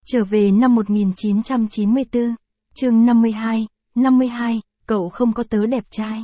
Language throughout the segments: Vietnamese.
Trở về năm 1994, chương 52, cậu không có tớ đẹp trai.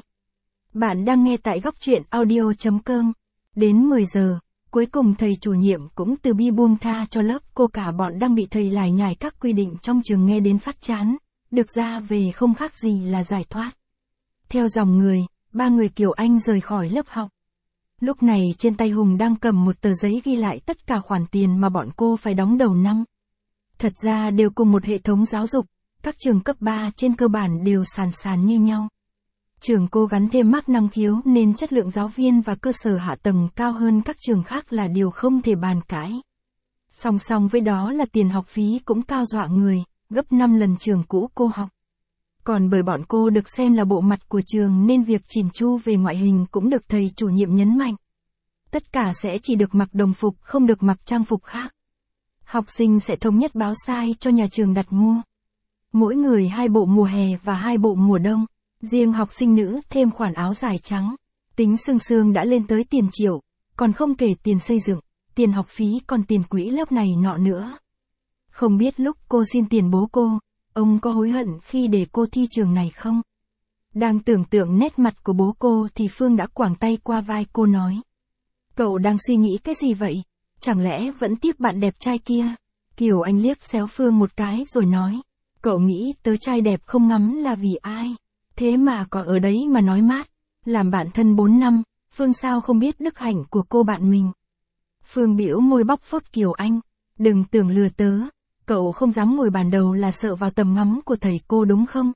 Bạn đang nghe tại góc truyện audio.com. Đến 10 giờ, cuối cùng thầy chủ nhiệm cũng từ bi buông tha cho lớp, cô cả bọn đang bị thầy lải nhải các quy định trong trường nghe đến phát chán, được ra về không khác gì là giải thoát. Theo dòng người, 3 người Kiều Anh rời khỏi lớp học. Lúc này trên tay Hùng đang cầm một tờ giấy ghi lại tất cả khoản tiền mà bọn cô phải đóng đầu năm. Thật ra đều cùng một hệ thống giáo dục, các trường cấp 3 trên cơ bản đều sàn như nhau. Trường cô gắn thêm mác năng khiếu nên chất lượng giáo viên và cơ sở hạ tầng cao hơn các trường khác là điều không thể bàn cãi. Song song với đó là tiền học phí cũng cao dọa người, gấp 5 lần trường cũ cô học. Còn bởi bọn cô được xem là bộ mặt của trường nên việc chỉn chu về ngoại hình cũng được thầy chủ nhiệm nhấn mạnh. Tất cả sẽ chỉ được mặc đồng phục, không được mặc trang phục khác. Học sinh sẽ thống nhất báo sai cho nhà trường đặt mua. Mỗi người 2 bộ mùa hè và 2 bộ mùa đông. Riêng học sinh nữ thêm khoản áo dài trắng. Tính sương đã lên tới tiền triệu, còn không kể tiền xây dựng, tiền học phí còn tiền quỹ lớp này nọ nữa. Không biết lúc cô xin tiền bố cô, ông có hối hận khi để cô thi trường này không? Đang tưởng tượng nét mặt của bố cô thì Phương đã quàng tay qua vai cô nói. Cậu đang suy nghĩ cái gì vậy? Chẳng lẽ vẫn tiếp bạn đẹp trai kia? Kiều Anh liếc xéo Phương một cái rồi nói. Cậu nghĩ tớ trai đẹp không ngắm là vì ai? Thế mà có ở đấy mà nói mát. Làm bạn thân 4 năm, Phương sao không biết đức hạnh của cô bạn mình? Phương bĩu môi bóc phốt Kiều Anh. Đừng tưởng lừa tớ. Cậu không dám ngồi bàn đầu là sợ vào tầm ngắm của thầy cô đúng không?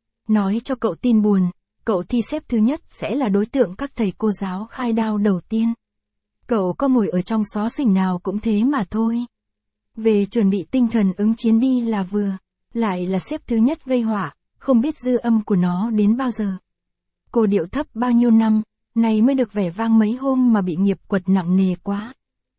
Nói cho cậu tin buồn, cậu thi xếp thứ nhất sẽ là đối tượng các thầy cô giáo khai đao đầu tiên. Cậu có ngồi ở trong xó xỉnh nào cũng thế mà thôi. Về chuẩn bị tinh thần ứng chiến đi là vừa, lại là xếp thứ nhất gây họa, không biết dư âm của nó đến bao giờ. Cô điệu thấp bao nhiêu năm, nay mới được vẻ vang mấy hôm mà bị nghiệp quật nặng nề quá.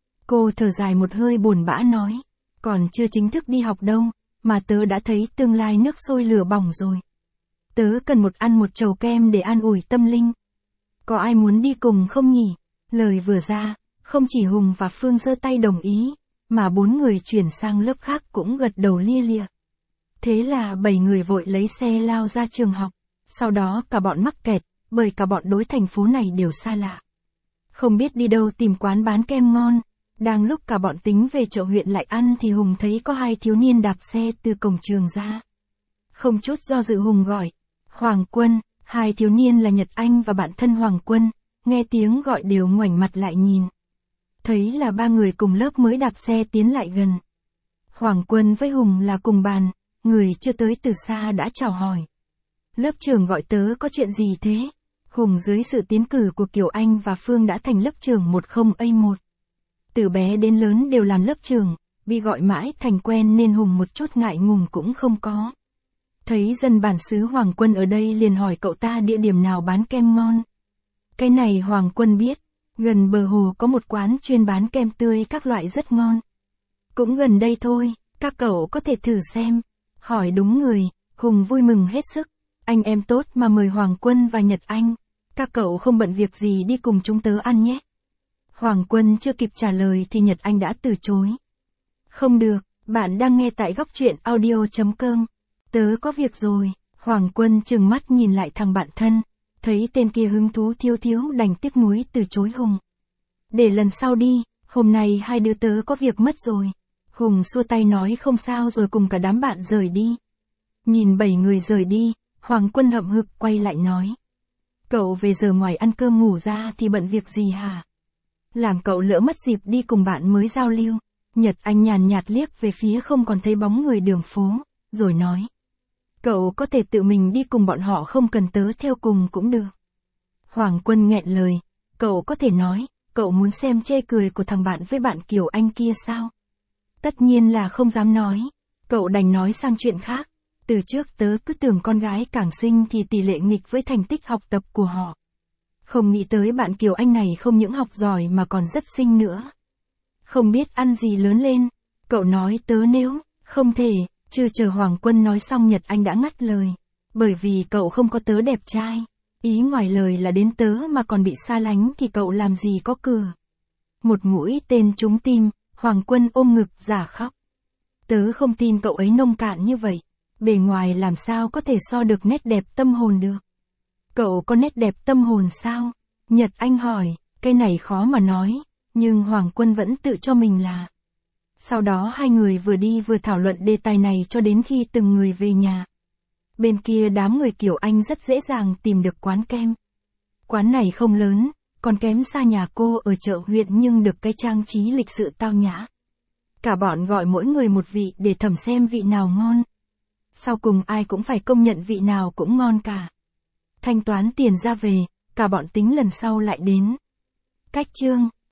Cô thở dài một hơi buồn bã nói, còn chưa chính thức đi học đâu, mà tớ đã thấy tương lai nước sôi lửa bỏng rồi. Tớ cần ăn một chầu kem để an ủi tâm linh. Có ai muốn đi cùng không nhỉ? Lời vừa ra, không chỉ Hùng và Phương giơ tay đồng ý, mà 4 người chuyển sang lớp khác cũng gật đầu lia lịa. Thế là 7 người vội lấy xe lao ra trường học, sau đó cả bọn mắc kẹt, bởi cả bọn đối thành phố này đều xa lạ. Không biết đi đâu tìm quán bán kem ngon, đang lúc cả bọn tính về chợ huyện lại ăn thì Hùng thấy có 2 thiếu niên đạp xe từ cổng trường ra. Không chút do dự Hùng gọi, Hoàng Quân, 2 thiếu niên là Nhật Anh và bạn thân Hoàng Quân, nghe tiếng gọi đều ngoảnh mặt lại nhìn. Thấy là 3 người cùng lớp mới đạp xe tiến lại gần. Hoàng Quân với Hùng là cùng bàn, người chưa tới từ xa đã chào hỏi. Lớp trưởng gọi tớ có chuyện gì thế? Hùng dưới sự tiến cử của Kiều Anh và Phương đã thành lớp trưởng 10A1. Từ bé đến lớn đều làm lớp trưởng, bị gọi mãi thành quen nên Hùng một chút ngại ngùng cũng không có. Thấy dân bản xứ Hoàng Quân ở đây liền hỏi cậu ta địa điểm nào bán kem ngon. Cái này Hoàng Quân biết, gần bờ hồ có một quán chuyên bán kem tươi các loại rất ngon. Cũng gần đây thôi, các cậu có thể thử xem. Hỏi đúng người, Hùng vui mừng hết sức. Anh em tốt mà mời Hoàng Quân và Nhật Anh. Các cậu không bận việc gì đi cùng chúng tớ ăn nhé. Hoàng Quân chưa kịp trả lời thì Nhật Anh đã từ chối. Không được, bạn đang nghe tại góc truyện audio.com. Tớ có việc rồi. Hoàng Quân trừng mắt nhìn lại thằng bạn thân. Thấy tên kia hứng thú thiếu đành tiếc nuối từ chối Hùng. Để lần sau đi, hôm nay 2 đứa tớ có việc mất rồi. Hùng xua tay nói không sao rồi cùng cả đám bạn rời đi. Nhìn 7 người rời đi, Hoàng Quân hậm hực quay lại nói. Cậu về giờ ngoài ăn cơm ngủ ra thì bận việc gì hả? Làm cậu lỡ mất dịp đi cùng bạn mới giao lưu. Nhật Anh nhàn nhạt liếc về phía không còn thấy bóng người đường phố, rồi nói. Cậu có thể tự mình đi cùng bọn họ không cần tớ theo cùng cũng được. Hoàng Quân nghẹn lời, cậu có thể nói, cậu muốn xem chê cười của thằng bạn với bạn Kiều Anh kia sao? Tất nhiên là không dám nói, cậu đành nói sang chuyện khác. Từ trước tớ cứ tưởng con gái càng xinh thì tỷ lệ nghịch với thành tích học tập của họ. Không nghĩ tới bạn Kiều Anh này không những học giỏi mà còn rất xinh nữa. Không biết ăn gì lớn lên, cậu nói tớ nếu, không thể. Chưa chờ Hoàng Quân nói xong Nhật Anh đã ngắt lời. Bởi vì cậu không có tớ đẹp trai. Ý ngoài lời là đến tớ mà còn bị xa lánh thì cậu làm gì có cửa. Một mũi tên trúng tim, Hoàng Quân ôm ngực giả khóc. Tớ không tin cậu ấy nông cạn như vậy. Bề ngoài làm sao có thể so được nét đẹp tâm hồn được. Cậu có nét đẹp tâm hồn sao? Nhật Anh hỏi, cái này khó mà nói, nhưng Hoàng Quân vẫn tự cho mình là. Sau đó hai người vừa đi vừa thảo luận đề tài này cho đến khi từng người về nhà. Bên kia đám người kiểu Anh rất dễ dàng tìm được quán kem. Quán này không lớn, còn kém xa nhà cô ở chợ huyện nhưng được cái trang trí lịch sự tao nhã. Cả bọn gọi mỗi người một vị để thẩm xem vị nào ngon. Sau cùng ai cũng phải công nhận vị nào cũng ngon cả. Thanh toán tiền ra về, cả bọn tính lần sau lại đến. Cách chương